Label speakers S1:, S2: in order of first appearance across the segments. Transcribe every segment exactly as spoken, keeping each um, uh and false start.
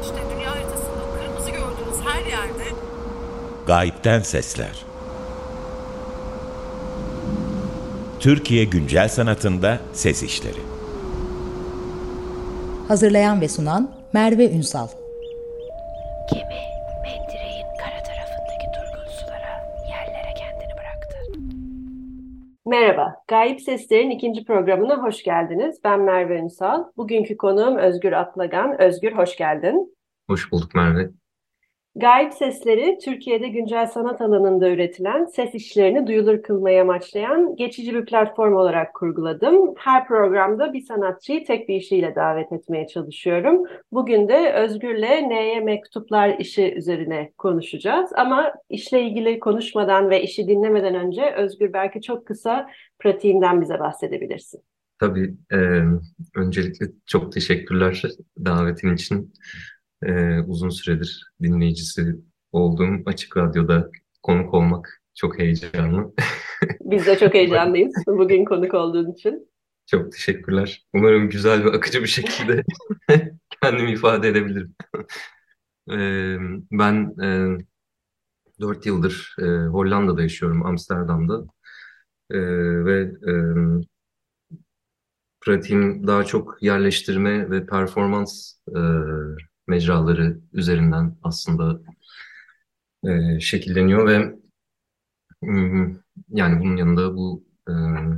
S1: İşte dünya haritasında o kırmızı gördüğünüz her yerde
S2: Gayipten Sesler. Türkiye Güncel Sanatında Ses İşleri.
S3: Hazırlayan ve sunan Merve Ünsal.
S4: Gemi mendireğin kara tarafındaki durgun sulara, yerlere kendini bıraktı.
S5: Merhaba, Gayip Sesler'in ikinci programına hoş geldiniz. Ben Merve Ünsal. Bugünkü konuğum Özgür Atlagan. Özgür, hoş geldin.
S6: Hoş bulduk Merve.
S5: Gayip Sesleri, Türkiye'de güncel sanat alanında üretilen ses işlerini duyulur kılmaya amaçlayan geçici bir platform olarak kurguladım. Her programda bir sanatçıyı tek bir işiyle davet etmeye çalışıyorum. Bugün de Özgür'le Neye Mektuplar işi üzerine konuşacağız. Ama işle ilgili konuşmadan ve işi dinlemeden önce Özgür, belki çok kısa pratiğinden bize bahsedebilirsin.
S6: Tabii e, öncelikle çok teşekkürler davetin için. E, uzun süredir dinleyicisi olduğum Açık Radyo'da konuk olmak çok heyecanlı.
S5: Biz de çok heyecanlıyız bugün konuk olduğun için.
S6: Çok teşekkürler. Umarım güzel ve akıcı bir şekilde kendimi ifade edebilirim. E, ben e, dört yıldır e, Hollanda'da yaşıyorum, Amsterdam'da. E, ve e, pratiğim daha çok yerleştirme ve performans e, mecraları üzerinden aslında e, şekilleniyor ve mm, yani bunun yanında bu e,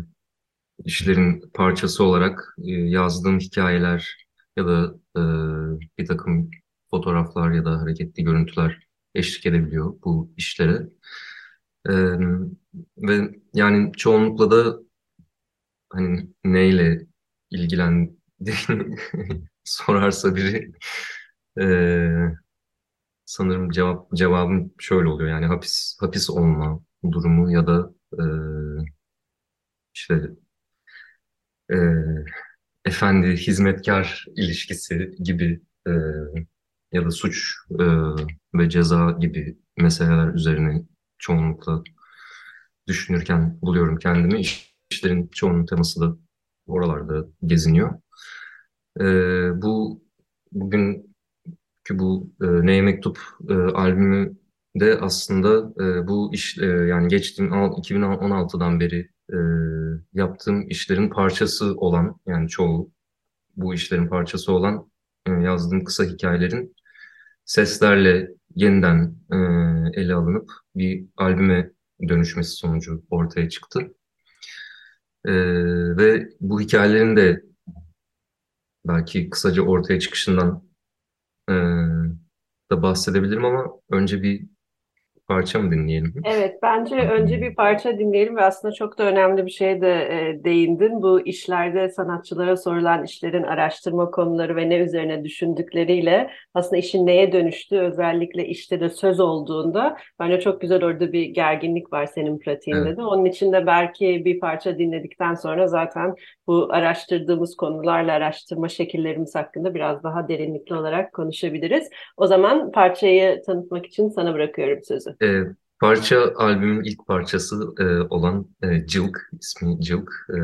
S6: işlerin parçası olarak e, yazdığım hikayeler ya da e, bir takım fotoğraflar ya da hareketli görüntüler eşlik edebiliyor bu işlere. E, ve yani çoğunlukla da hani neyle ilgilendiğini sorarsa biri eee, sanırım cevap cevabım şöyle oluyor, yani hapis hapis olma durumu ya da eee, işte eee, efendi hizmetkar ilişkisi gibi, eee, ya da suç eee, ve ceza gibi meseleler üzerine çoğunlukla düşünürken buluyorum kendimi. İş- İşlerin çoğunun teması da oralarda geziniyor. Ee, bu bugünkü bu e, Neye Mektup e, albümü de aslında e, bu iş, e, yani geçtiğim al- iki bin on altıdan beri e, yaptığım işlerin parçası olan, yani çoğu bu işlerin parçası olan e, yazdığım kısa hikayelerin seslerle yeniden e, ele alınıp bir albüme dönüşmesi sonucu ortaya çıktı. E, ve bu hikayelerin de belki kısaca ortaya çıkışından Ee, da bahsedebilirim ama önce bir parça mı dinleyelim?
S5: Evet, bence önce bir parça dinleyelim ve aslında çok da önemli bir şeye de e, değindin. Bu işlerde sanatçılara sorulan işlerin araştırma konuları ve ne üzerine düşündükleriyle aslında işin neye dönüştüğü, özellikle işte de söz olduğunda bence çok güzel, orada bir gerginlik var senin
S6: Evet,
S5: pratiğinde de. Onun için de belki bir parça dinledikten sonra zaten bu araştırdığımız konularla araştırma şekillerimiz hakkında biraz daha derinlikli olarak konuşabiliriz. O zaman parçayı tanıtmak için sana bırakıyorum sözü.
S6: Ee, parça albümün ilk parçası e, olan e, Cılk, ismi Cılk. Ee,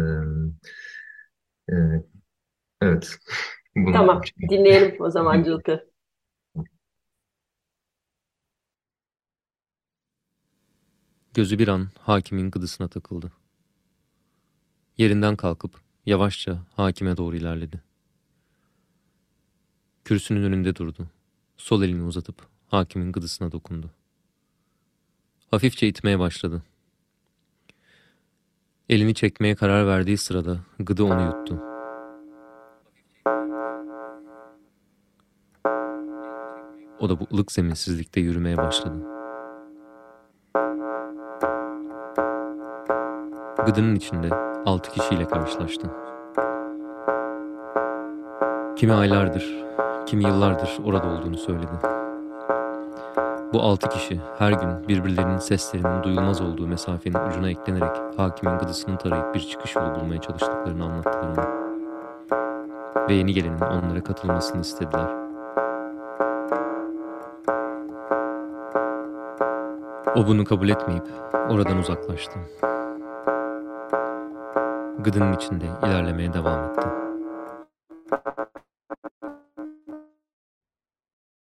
S6: e, evet, bunu
S5: Tamam, dinleyelim o zaman Cılkı.
S7: Gözü bir an hakimin gıdısına takıldı. Yerinden kalkıp yavaşça hakime doğru ilerledi. Kürsünün önünde durdu. Sol elini uzatıp hakimin gıdısına dokundu. Hafifçe itmeye başladı. Elini çekmeye karar verdiği sırada gıdı onu yuttu. O da bu ılık zeminsizlikte yürümeye başladı. Gıdının içinde altı kişiyle karşılaştı. Kimi aylardır, kimi yıllardır orada olduğunu söyledi. Bu altı kişi her gün birbirlerinin seslerinin duyulmaz olduğu mesafenin ucuna eklenerek hakimin gıdısını tarayıp bir çıkış yolu bulmaya çalıştıklarını anlattılar ona. Ve yeni gelenin onlara katılmasını istediler. O bunu kabul etmeyip oradan uzaklaştı. Gıdının içinde ilerlemeye devam etti.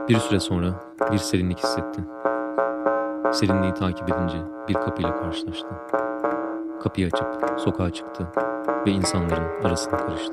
S7: Bir süre sonra bir serinlik hissetti. Serinliği takip edince bir kapıyla karşılaştı. Kapıyı açıp sokağa çıktı ve insanların arasına karıştı.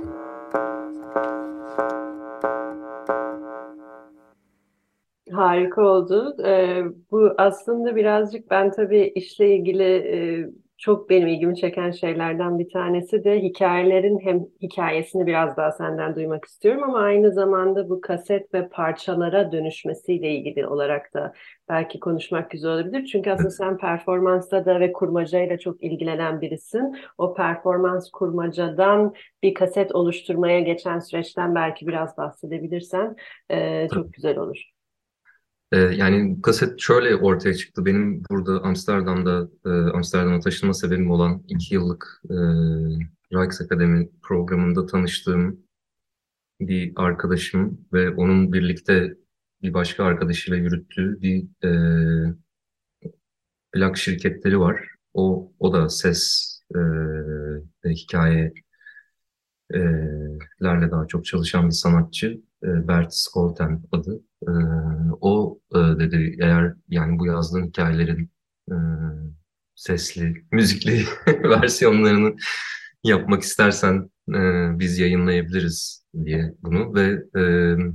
S5: Harika oldu. Ee, bu aslında birazcık ben tabii işle ilgili e, çok benim ilgimi çeken şeylerden bir tanesi de hikayelerin hem hikayesini biraz daha senden duymak istiyorum ama aynı zamanda bu kaset ve parçalara dönüşmesiyle ilgili olarak da belki konuşmak güzel olabilir. Çünkü aslında sen performansla da ve kurmacayla çok ilgilenen birisin. O performans kurmacadan bir kaset oluşturmaya geçen süreçten belki biraz bahsedebilirsen e, çok güzel olur.
S6: Ee, yani kaset şöyle ortaya çıktı. Benim burada Amsterdam'da e, Amsterdam'a taşınma sebebim olan iki yıllık e, Rijksakademi programında tanıştığım bir arkadaşım ve onun birlikte bir başka arkadaşıyla yürüttüğü bir e, plak şirketleri var. O o da ses e, ve hikaye e, lerle daha çok çalışan bir sanatçı. E, Bert Scholten adı. E, o e, dedi eğer yani bu yazdığın hikayelerin e, sesli, müzikli versiyonlarını yapmak istersen e, biz yayınlayabiliriz diye bunu ve e,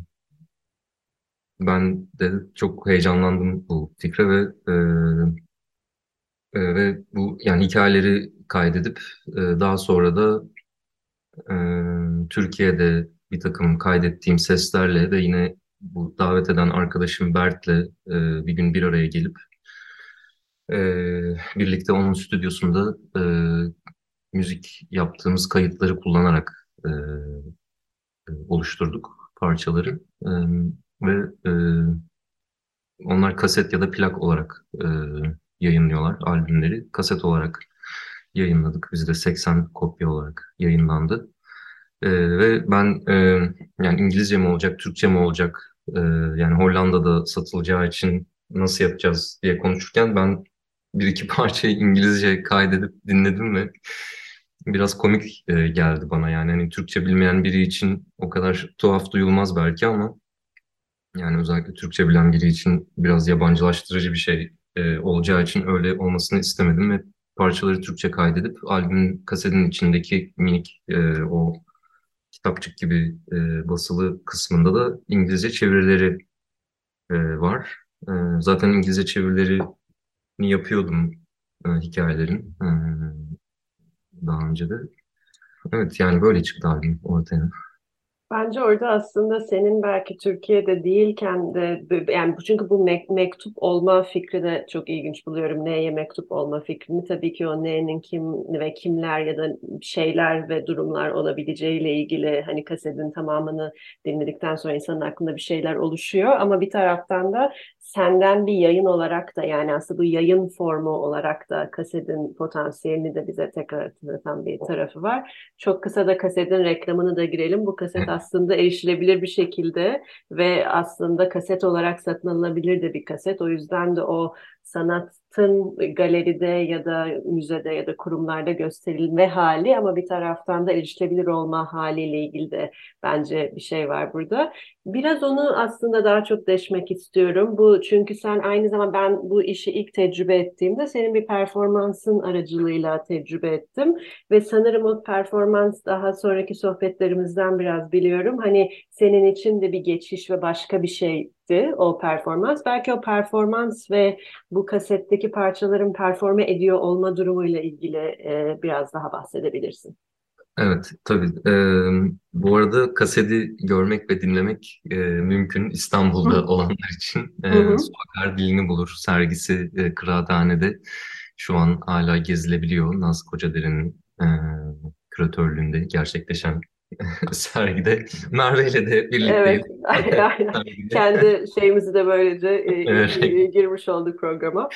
S6: ben de çok heyecanlandım bu fikre ve e, e, ve bu yani hikayeleri kaydedip e, daha sonra da Ee, Türkiye'de bir takım kaydettiğim seslerle ve yine bu davet eden arkadaşım Bert'le e, bir gün bir araya gelip e, birlikte onun stüdyosunda e, müzik yaptığımız kayıtları kullanarak e, oluşturduk parçaları. E, ve e, onlar kaset ya da plak olarak e, yayınlıyorlar albümleri. Kaset olarak yayınladık. Bizde seksen kopya olarak yayınlandı. Ee, ve ben e, yani İngilizce mi olacak, Türkçe mi olacak, e, yani Hollanda'da satılacağı için nasıl yapacağız diye konuşurken ben bir iki parçayı İngilizce kaydedip dinledim ve biraz komik e, geldi bana yani hani Türkçe bilmeyen biri için o kadar tuhaf duyulmaz belki ama yani özellikle Türkçe bilen biri için biraz yabancılaştırıcı bir şey e, olacağı için öyle olmasını istemedim ve parçaları Türkçe kaydedip albümün kasetin içindeki minik e, o kitapçık gibi e, basılı kısmında da İngilizce çevirileri e, var. E, zaten İngilizce çevirilerini yapıyordum e, hikayelerin e, daha önce de. Evet yani böyle çıktı albüm ortaya.
S5: Bence orada aslında senin belki Türkiye'de değilken de yani bu- çünkü bu mek- mektup olma fikri de çok ilginç buluyorum. Neye mektup olma fikrini tabii ki o neyin kim ve kimler ya da şeyler ve durumlar olabileceğiyle ilgili hani kasetin tamamını dinledikten sonra insanın aklında bir şeyler oluşuyor. Ama bir taraftan da senden bir yayın olarak da yani aslında bu yayın formu olarak da kasetin potansiyelini de bize tekrar hatırlatan bir tarafı var. Çok kısa da kasetin reklamını da girelim. Bu kaset aslında erişilebilir bir şekilde ve aslında kaset olarak satın alınabilir de bir kaset. O yüzden de o sanatın galeride ya da müzede ya da kurumlarda gösterilme hali ama bir taraftan da erişilebilir olma haliyle ilgili de bence bir şey var burada. Biraz onu aslında daha çok deşmek istiyorum. Bu çünkü sen aynı zamanda ben bu işi ilk tecrübe ettiğimde senin bir performansın aracılığıyla tecrübe ettim. Ve sanırım o performans daha sonraki sohbetlerimizden biraz biliyorum. Hani senin için de bir geçiş ve başka bir şeydi o performans. Belki o performans ve bu kasetteki parçaların performe ediyor olma durumuyla ilgili e, biraz daha bahsedebilirsin.
S6: Evet, tabii. Ee, bu arada kaseti görmek ve dinlemek e, mümkün İstanbul'da
S5: Hı
S6: olanlar için.
S5: hı.
S6: E,
S5: Hı.
S6: Sokaklar Dilini Bulur sergisi e, Kıraathane'de şu an hala gezilebiliyor. Naz Kocadere'nin e, küratörlüğünde gerçekleşen sergide Merve ile de birlikteyiz.
S5: Evet, aynen.
S6: Sergide.
S5: Kendi şeyimizi de böylece e,
S6: Evet.
S5: e, girmiş olduk programa.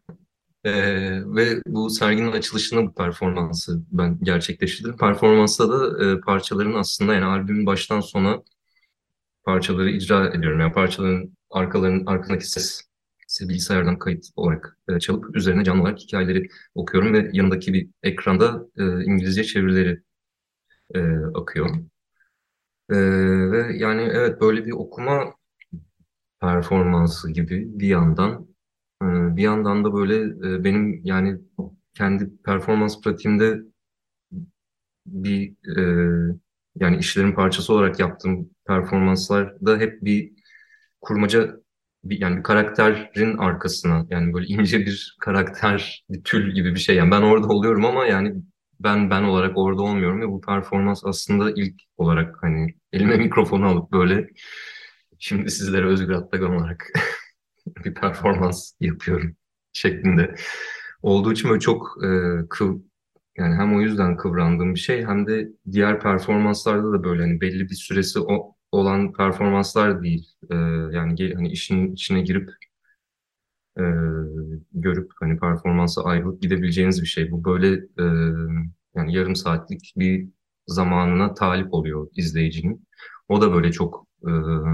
S6: Ee, ve bu serginin açılışında bu performansı ben gerçekleştirdim. Performansta da e, parçaların aslında yani albümün baştan sona parçaları icra ediyorum. Yani parçaların arkalarının arkasındaki ses, ses bilgisayardan kayıt olarak e, çalıp üzerine canlı olarak hikayeleri okuyorum ve yanındaki bir ekranda e, İngilizce çevirileri e, akıyor. E, ve yani evet böyle bir okuma performansı gibi bir yandan. Ee, Bir yandan da böyle e, benim yani kendi performans pratiğimde bir e, yani işlerin parçası olarak yaptığım performanslarda hep bir kurmaca bir, yani bir karakterin arkasına yani böyle ince bir karakter bir tül gibi bir şey yani ben orada oluyorum ama yani ben ben olarak orada olmuyorum ve bu performans aslında ilk olarak hani elime mikrofonu alıp böyle şimdi sizlere Özgür Atlagan olarak bir performans yapıyorum şeklinde olduğu için böyle çok e, kıv yani hem o yüzden kıvrandığım bir şey hem de diğer performanslarda da böyle hani belli bir süresi o, olan performanslar değil. E, yani ge- hani işin içine girip e, görüp hani performansa ayrılıp gidebileceğiniz bir şey. Bu böyle e, yani yarım saatlik bir zamanına talip oluyor izleyicinin. O da böyle çok e,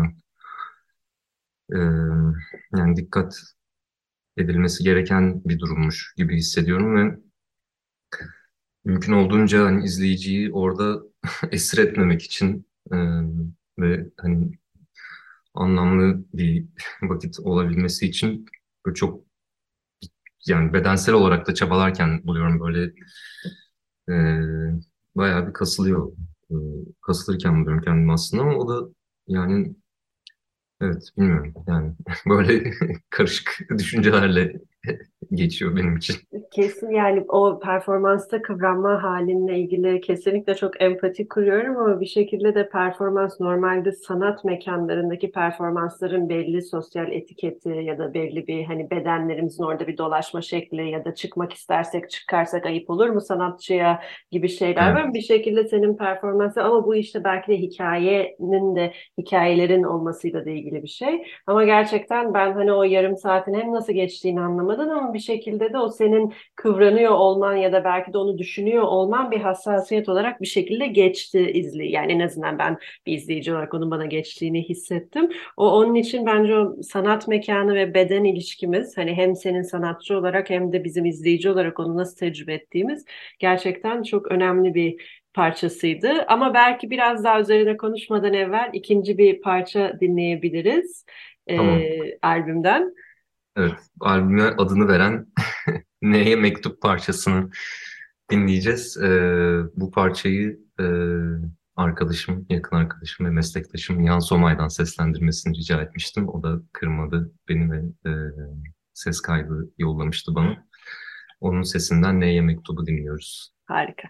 S6: e, yani dikkat edilmesi gereken bir durummuş gibi hissediyorum ve mümkün olduğunca hani izleyiciyi orada esir etmemek için e, ve hani anlamlı bir vakit olabilmesi için böyle çok yani bedensel olarak da çabalarken buluyorum böyle e, bayağı bir kasılıyor e, kasılırken buluyorum kendimi aslında ama o da yani evet bilmiyorum yani böyle karışık düşüncelerle geçiyor benim için.
S5: Kesin yani o performansta kıvranma halinle ilgili kesinlikle çok empati kuruyorum ama bir şekilde de performans normalde sanat mekanlarındaki performansların belli sosyal etiketi ya da belli bir hani bedenlerimizin orada bir dolaşma şekli ya da çıkmak istersek çıkarsak ayıp olur mu sanatçıya gibi şeyler var. Bir
S6: Evet,
S5: şekilde senin performansı ama bu işte belki de hikayenin de hikayelerin olmasıyla da ilgili bir şey. Ama gerçekten ben hani o yarım saatin hem nasıl geçtiğini anlamadım ama bir şekilde de o senin kıvranıyor olman ya da belki de onu düşünüyor olman bir hassasiyet olarak bir şekilde geçti izli. Yani en azından ben bir izleyici olarak onun bana geçtiğini hissettim. O onun için bence o sanat mekanı ve beden ilişkimiz hani hem senin sanatçı olarak hem de bizim izleyici olarak onu nasıl tecrübe ettiğimiz gerçekten çok önemli bir parçasıydı. Ama belki biraz daha üzerine konuşmadan evvel ikinci bir parça dinleyebiliriz
S6: tamam.
S5: e, albümden.
S6: Evet, albüme adını veren Neye Mektup parçasını dinleyeceğiz. Ee, bu parçayı e, arkadaşım, yakın arkadaşım ve meslektaşım Nihan Somay'dan seslendirmesini rica etmiştim. O da kırmadı beni ve e, ses kaydı yollamıştı bana. Onun sesinden Neye Mektubu dinliyoruz.
S5: Harika.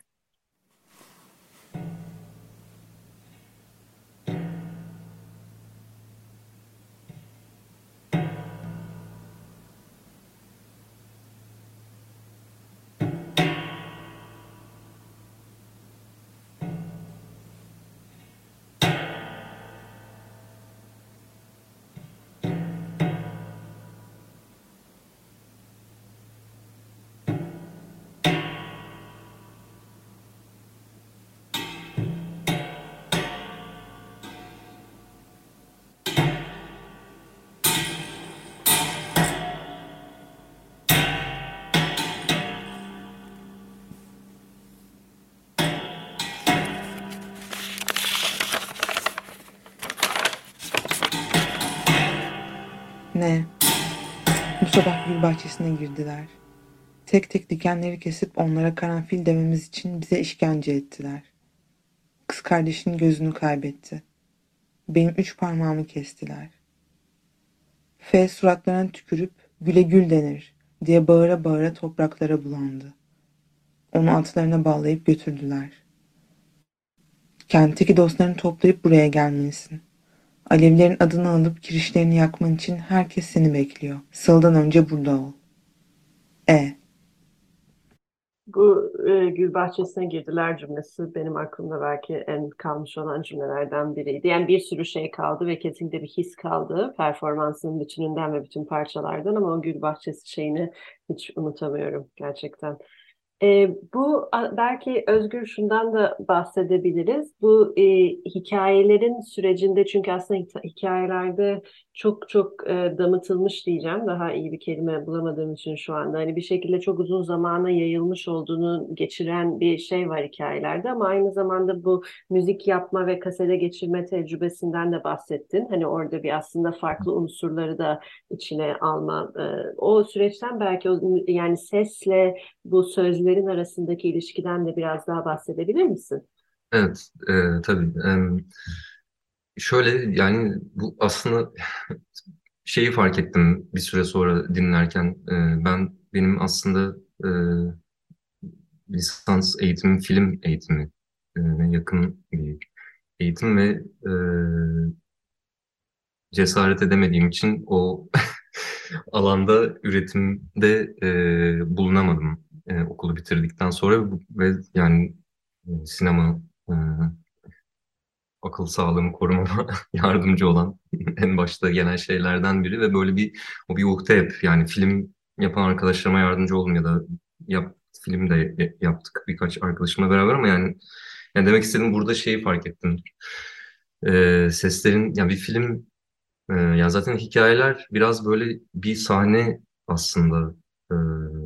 S8: Ne? Bu sabah gül bahçesine girdiler. Tek tek dikenleri kesip onlara karanfil dememiz için bize işkence ettiler. Kız kardeşinin gözünü kaybetti. Benim üç parmağımı kestiler. F suratlarına tükürüp güle gül denir diye bağıra bağıra topraklara bulandı. Onu atlarına bağlayıp götürdüler. Kentteki dostlarını toplayıp buraya gelmelisin. Alevlerin adını alıp kirişlerini yakman için herkes seni bekliyor. Sıldan önce burada ol. E.
S5: Bu e, gül bahçesine girdiler cümlesi benim aklımda belki en kalmış olan cümlelerden biriydi. Yani bir sürü şey kaldı ve kesinlikle bir his kaldı performansın bütününden ve bütün parçalardan ama o gül bahçesi şeyini hiç unutamıyorum gerçekten. E, bu a- belki Özgür şundan da bahsedebiliriz. Bu e, hikayelerin sürecinde çünkü aslında hita- hikayelerde çok çok e, damıtılmış diyeceğim. Daha iyi bir kelime bulamadığım için şu anda. Hani bir şekilde çok uzun zamana yayılmış olduğunu geçiren bir şey var hikayelerde ama aynı zamanda bu müzik yapma ve kasete geçirme tecrübesinden de bahsettin. Hani orada bir aslında farklı unsurları da içine alma. E, o süreçten belki o, yani sesle bu sözlerin arasındaki ilişkiden de biraz daha bahsedebilir misin?
S6: Evet, e, tabii. Em, şöyle yani bu aslında şeyi fark ettim bir süre sonra dinlerken. E, ben benim aslında e, lisans eğitimim film eğitimi e, yakın bir eğitim ve e, cesaret edemediğim için o alanda üretimde e, bulunamadım e, okulu bitirdikten sonra ve yani e, sinema e, akıl sağlığımı korumama yardımcı olan en başta gelen şeylerden biri ve böyle bir o bir ukde hep yani film yapan arkadaşlarıma yardımcı oldum ya da yap, film de yaptık birkaç arkadaşımla beraber ama yani, yani demek istediğim burada şeyi fark ettim. E, seslerin yani bir film e, yani zaten hikayeler biraz böyle bir sahne aslında e,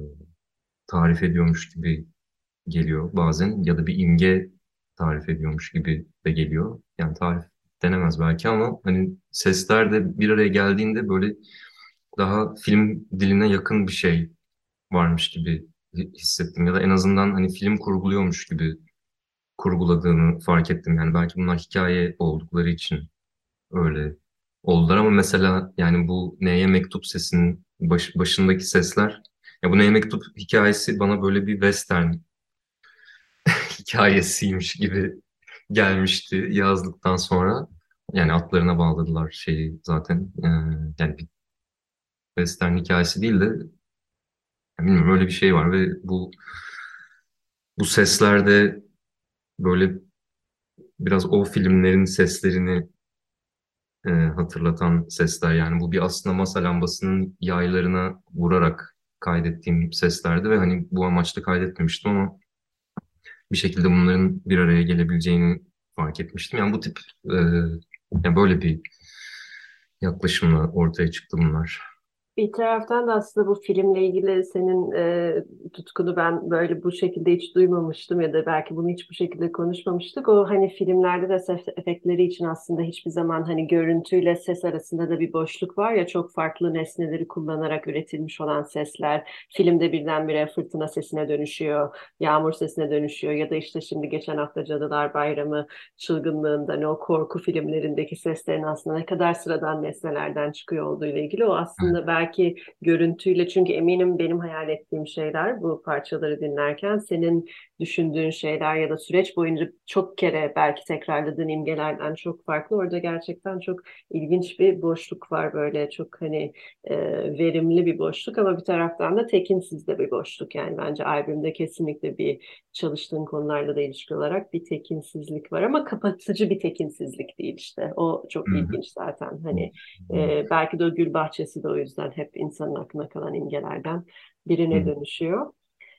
S6: tarif ediyormuş gibi geliyor bazen ya da bir imge tarif ediyormuş gibi de geliyor. Yani tarif denemez belki ama hani sesler de bir araya geldiğinde böyle daha film diline yakın bir şey varmış gibi hissettim ya da en azından hani film kurguluyormuş gibi kurguladığını fark ettim. Yani belki bunlar hikaye oldukları için öyle oldular ama mesela yani bu Neye Mektup sesinin baş- başındaki sesler ya bu Neye Mektup hikayesi bana böyle bir western hikayesiymiş gibi gelmişti yazdıktan sonra. Yani atlarına bağladılar şeyi zaten. Ee, yani bir western hikayesi değil de yani bilmiyorum öyle bir şey var ve bu bu seslerde böyle biraz o filmlerin seslerini e, hatırlatan sesler. Yani bu bir aslında masa lambasının yaylarına vurarak kaydettiğim seslerdi ve hani bu amaçla kaydetmemiştim ama bir şekilde bunların bir araya gelebileceğini fark etmiştim. Yani bu tip e, yani böyle bir yaklaşımla ortaya çıktı bunlar.
S5: Bir taraftan da aslında bu filmle ilgili senin e, tutkunu ben böyle bu şekilde hiç duymamıştım ya da belki bunu hiç bu şekilde konuşmamıştık. O hani filmlerde de ses efektleri için aslında hiçbir zaman hani görüntüyle ses arasında da bir boşluk var ya çok farklı nesneleri kullanarak üretilmiş olan sesler. Filmde birdenbire fırtına sesine dönüşüyor, yağmur sesine dönüşüyor ya da işte şimdi geçen hafta Cadılar Bayramı çılgınlığında hani o korku filmlerindeki seslerin aslında ne kadar sıradan nesnelerden çıkıyor olduğu ile ilgili o aslında belki görüntüyle çünkü eminim benim hayal ettiğim şeyler bu parçaları dinlerken senin düşündüğün şeyler ya da süreç boyunca çok kere belki tekrarladığın imgelerden çok farklı. Orada gerçekten çok ilginç bir boşluk var böyle çok hani e, verimli bir boşluk ama bir taraftan da tekinsiz de bir boşluk yani bence albümde kesinlikle bir çalıştığın konularla da ilişki olarak bir tekinsizlik var ama kapatıcı bir tekinsizlik değil işte. O çok
S6: Hı hı.
S5: ilginç zaten. Hani e, belki de o gül bahçesi de o yüzden hep insanın aklına kalan imgelerden birine
S6: Hı.
S5: dönüşüyor.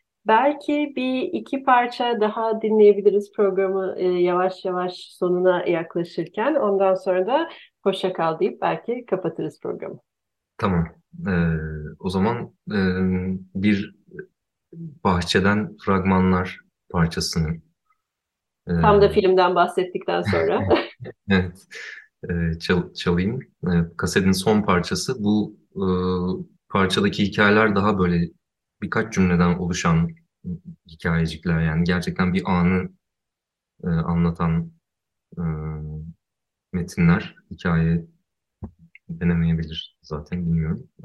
S5: Belki bir iki parça daha dinleyebiliriz programı e, yavaş yavaş sonuna yaklaşırken. Ondan sonra da hoşça kal deyip belki kapatırız programı.
S6: Tamam. Ee, o zaman e, bir bahçeden fragmanlar parçasını
S5: Tam da
S6: e,
S5: filmden bahsettikten sonra.
S6: evet, e, çal- çalayım. E, kasetin son parçası. Bu e, parçadaki hikayeler daha böyle birkaç cümleden oluşan hikayecikler. Yani gerçekten bir anı e, anlatan e, metinler. Hikaye denemeyebilir zaten bilmiyorum. E,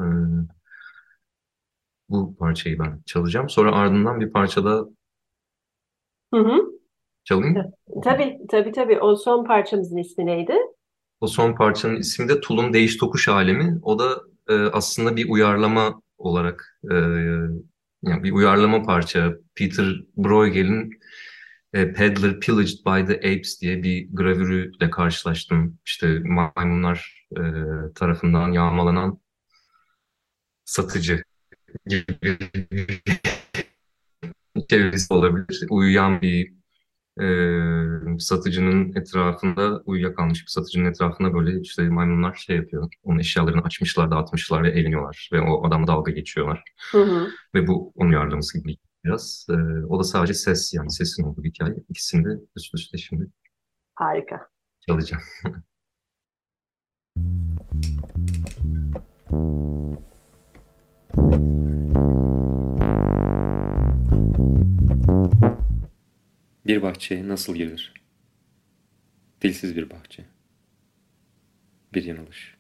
S6: bu parçayı ben çalacağım. Sonra ardından bir parça da
S5: Hı hı.
S6: çalayım.
S5: Tabii, tabii, tabii. O son parçamızın ismi neydi?
S6: O son parçanın ismi de Tulum Değiş Tokuş Alemi. O da e, aslında bir uyarlama olarak e, yani bir uyarlama parça. Peter Bruegel'in e, Peddler Pillaged by the Apes diye bir gravürüyle karşılaştım. İşte maymunlar e, tarafından yağmalanan satıcı gibi çevresi olabilir. Uyuyan bir e, satıcının etrafında, uyuyakalmış bir satıcının etrafında böyle işte maymunlar şey yapıyor. Onun eşyalarını açmışlar, dağıtmışlar ve eğleniyorlar. Ve o adamla dalga geçiyorlar.
S5: Hı hı.
S6: Ve bu onun yardımcısı gibi biraz. E, o da sadece ses, yani sesin olduğu bir hikaye. İkisini de üst üste şimdi
S5: Harika.
S6: çalacağım.
S7: Bir bahçeye nasıl girilir? Dilsiz bir bahçe. Bir yanılış.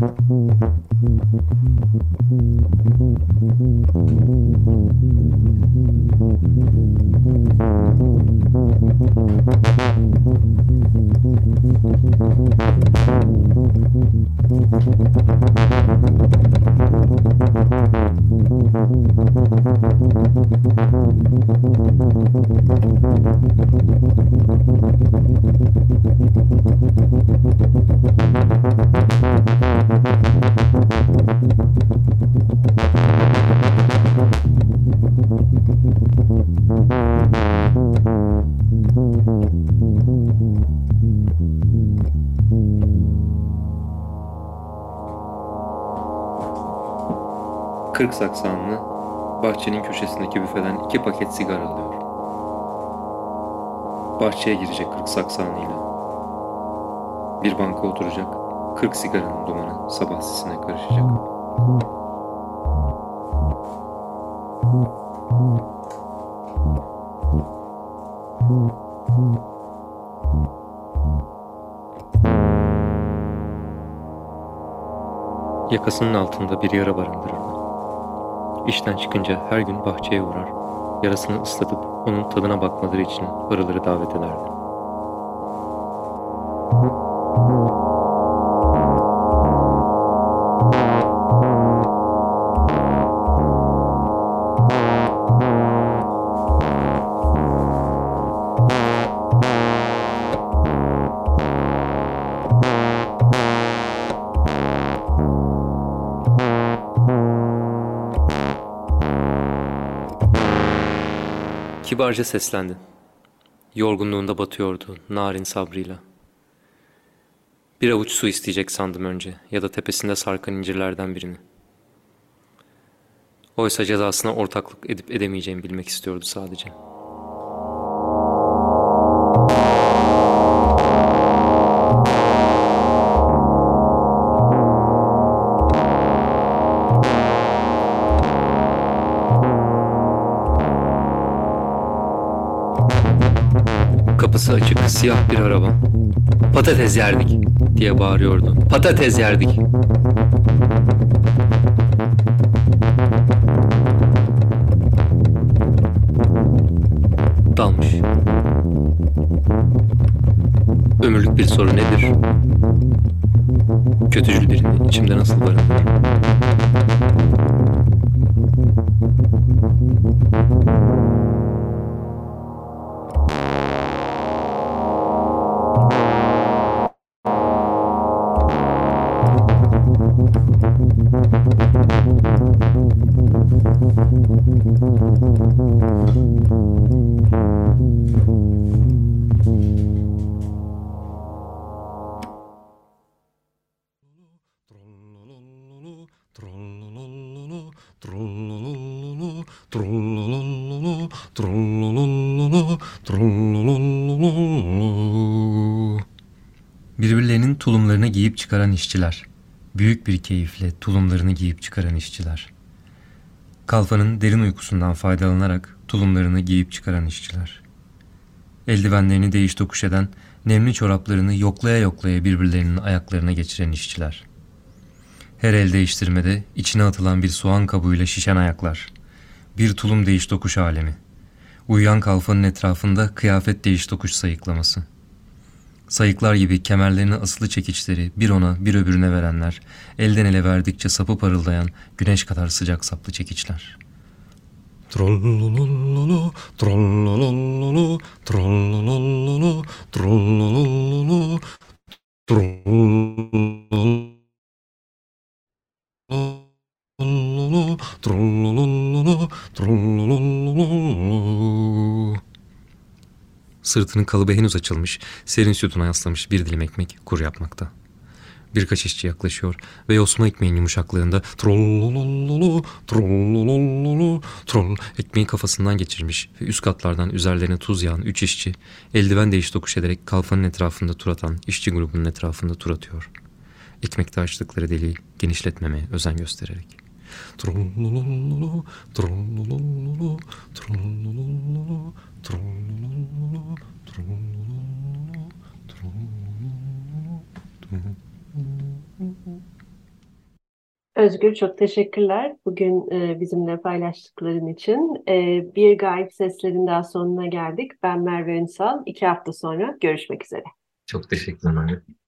S7: Kırk saksanlı bahçenin köşesindeki büfeden iki paket sigara alıyor. Bahçeye girecek kırk saksanıyla. Bir banka oturacak, kırk sigaranın dumanı sabah sisine karışacak. Yakasının altında bir yara barındırırdı. İşten çıkınca her gün bahçeye uğrar, yarasını ıslatıp onun tadına bakmaları için arıları davet ederdi. Kibarca seslendi. Yorgunluğunda batıyordu narin sabrıyla. Bir avuç su isteyecek sandım önce ya da tepesinde sarkan incirlerden birini. Oysa cezasına ortaklık edip edemeyeceğimi bilmek istiyordu sadece. Kapısı açık, siyah bir araba. "Patates yerdik!" diye bağırıyordu. "Patates yerdik!" Dalmış. Ömürlük bir soru nedir? Kötücül birini içimde nasıl barındırır? Birbirlerinin tulumlarını giyip çıkaran işçiler. Büyük bir keyifle tulumlarını giyip çıkaran işçiler. Kalfanın derin uykusundan faydalanarak tulumlarını giyip çıkaran işçiler. Eldivenlerini değiş tokuş eden, nemli çoraplarını yoklaya yoklaya birbirlerinin ayaklarına geçiren işçiler. Her el değiştirmede içine atılan bir soğan kabuğuyla şişen ayaklar. Bir tulum değiş tokuş alemi. Uyuyan kalfanın etrafında kıyafet değiş tokuş sayıklaması. Sayıklar gibi kemerlerine asılı çekiçleri bir ona bir öbürüne verenler, elden ele verdikçe sapı parıldayan güneş kadar sıcak saplı çekiçler.
S9: Trollololo, trollololo, trollololo, trollololo, trollololo, trollololo, trollololo, trollololo.
S7: Sırtının kalıbı henüz açılmış, serin sütuna yaslamış bir dilim ekmek kur yapmakta. Birkaç işçi yaklaşıyor ve yosma ekmeğin yumuşaklığında trollolololo, trollolololo, troll ekmeği kafasından geçirmiş ve üst katlardan üzerlerine tuz yağan üç işçi eldiven değiş tokuş ederek kalfanın etrafında tur atan işçi grubunun etrafında tur atıyor. Ekmekte açtıkları deliği genişletmemeye özen göstererek. Trollolololo, trollolololo, trollolololo, trollolololo, trollolololo, trollolololo, trollolololo.
S5: Özgür, çok teşekkürler bugün e, bizimle paylaştıkların için. E, bir Gayip Sesler'in daha sonuna geldik. Ben Merve Ünsal. İki hafta sonra görüşmek üzere.
S6: Çok teşekkürler.